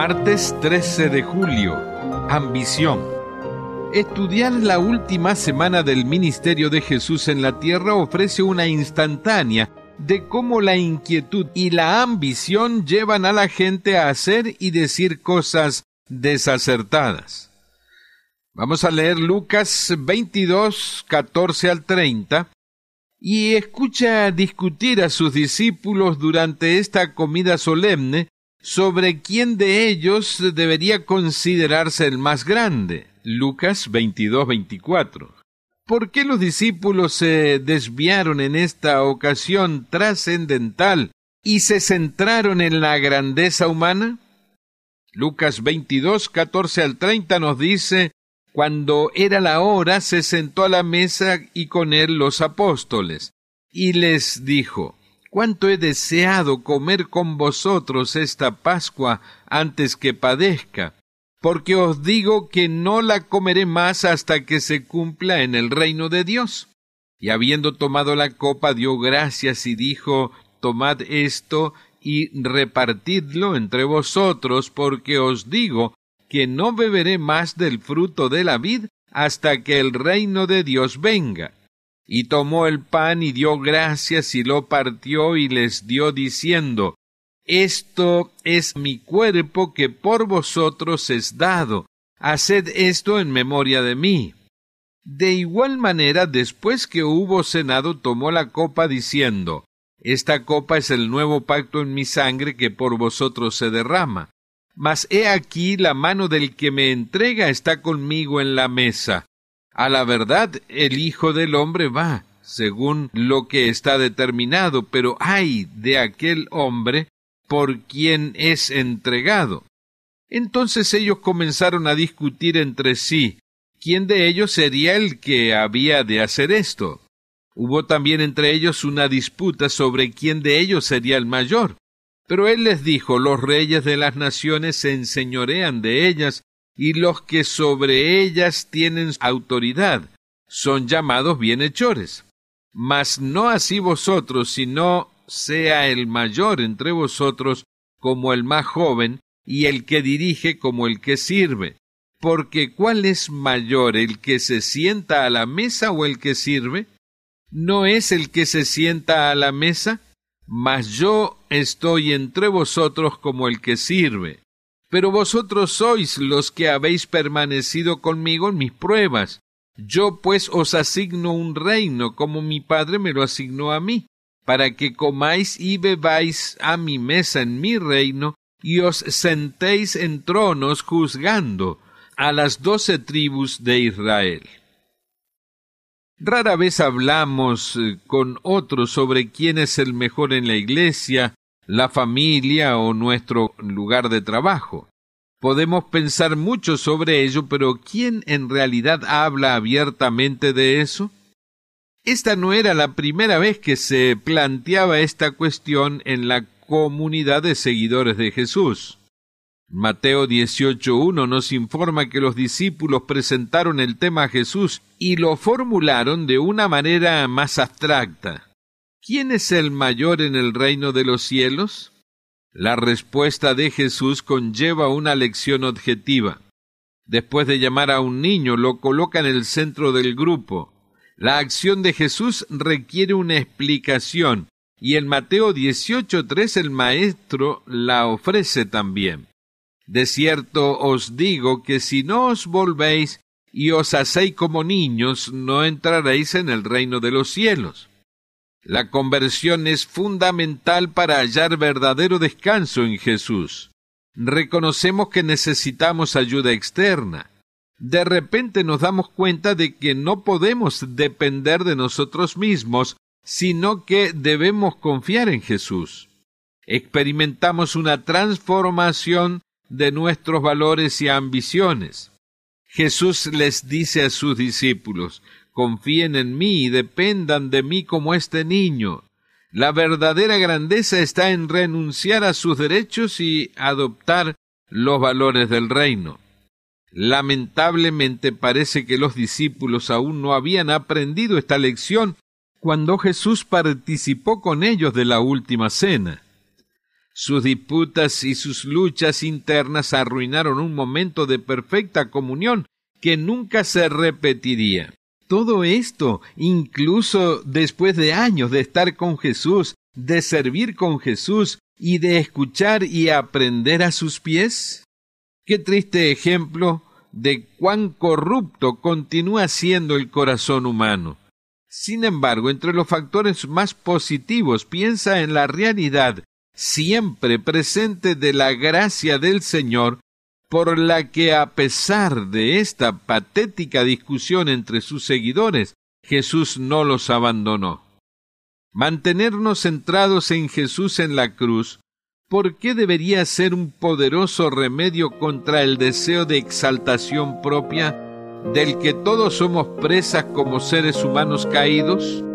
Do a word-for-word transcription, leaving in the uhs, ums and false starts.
Martes trece de julio. Ambición. Estudiar la última semana del ministerio de Jesús en la tierra ofrece una instantánea de cómo la inquietud y la ambición llevan a la gente a hacer y decir cosas desacertadas. Vamos a leer Lucas veintidós, catorce al treinta, y escucha discutir a sus discípulos durante esta comida solemne sobre quién de ellos debería considerarse el más grande. Lucas veintidós, veinticuatro. ¿Por qué los discípulos se desviaron en esta ocasión trascendental y se centraron en la grandeza humana? Lucas veintidós, catorce al treinta nos dice: cuando era la hora, se sentó a la mesa y con él los apóstoles, y les dijo: cuánto he deseado comer con vosotros esta Pascua antes que padezca, porque os digo que no la comeré más hasta que se cumpla en el reino de Dios. Y habiendo tomado la copa, dio gracias y dijo: tomad esto y repartidlo entre vosotros, porque os digo que no beberé más del fruto de la vid hasta que el reino de Dios venga. Y tomó el pan y dio gracias y lo partió y les dio diciendo: esto es mi cuerpo que por vosotros es dado. Haced esto en memoria de mí. De igual manera, después que hubo cenado, tomó la copa diciendo: esta copa es el nuevo pacto en mi sangre que por vosotros se derrama. Mas he aquí la mano del que me entrega está conmigo en la mesa. A la verdad, el Hijo del Hombre va, según lo que está determinado, pero ay de aquel hombre por quien es entregado. Entonces ellos comenzaron a discutir entre sí quién de ellos sería el que había de hacer esto. Hubo también entre ellos una disputa sobre quién de ellos sería el mayor. Pero él les dijo: los reyes de las naciones se enseñorean de ellas, y los que sobre ellas tienen autoridad son llamados bienhechores. Mas no así vosotros, sino sea el mayor entre vosotros como el más joven, y el que dirige como el que sirve. Porque ¿cuál es mayor, el que se sienta a la mesa o el que sirve? ¿No es el que se sienta a la mesa? Mas yo estoy entre vosotros como el que sirve. Pero vosotros sois los que habéis permanecido conmigo en mis pruebas. Yo pues os asigno un reino, como mi Padre me lo asignó a mí, para que comáis y bebáis a mi mesa en mi reino, y os sentéis en tronos juzgando a las doce tribus de Israel. Rara vez hablamos con otros sobre quién es el mejor en la iglesia, la familia o nuestro lugar de trabajo. Podemos pensar mucho sobre ello, pero ¿quién en realidad habla abiertamente de eso? Esta no era la primera vez que se planteaba esta cuestión en la comunidad de seguidores de Jesús. Mateo dieciocho uno nos informa que los discípulos presentaron el tema a Jesús y lo formularon de una manera más abstracta. ¿Quién es el mayor en el reino de los cielos? La respuesta de Jesús conlleva una lección objetiva. Después de llamar a un niño, lo coloca en el centro del grupo. La acción de Jesús requiere una explicación, y en Mateo dieciocho tres el maestro la ofrece también. De cierto os digo que si no os volvéis y os hacéis como niños, no entraréis en el reino de los cielos. La conversión es fundamental para hallar verdadero descanso en Jesús. Reconocemos que necesitamos ayuda externa. De repente nos damos cuenta de que no podemos depender de nosotros mismos, sino que debemos confiar en Jesús. Experimentamos una transformación de nuestros valores y ambiciones. Jesús les dice a sus discípulos: confíen en mí y dependan de mí como este niño. La verdadera grandeza está en renunciar a sus derechos y adoptar los valores del reino. Lamentablemente parece que los discípulos aún no habían aprendido esta lección cuando Jesús participó con ellos de la última cena. Sus disputas y sus luchas internas arruinaron un momento de perfecta comunión que nunca se repetiría. Todo esto, incluso después de años de estar con Jesús, de servir con Jesús y de escuchar y aprender a sus pies. Qué triste ejemplo de cuán corrupto continúa siendo el corazón humano. Sin embargo, entre los factores más positivos, piensa en la realidad siempre presente de la gracia del Señor, por la que, a pesar de esta patética discusión entre sus seguidores, Jesús no los abandonó. Mantenernos centrados en Jesús en la cruz, ¿por qué debería ser un poderoso remedio contra el deseo de exaltación propia, del que todos somos presas como seres humanos caídos?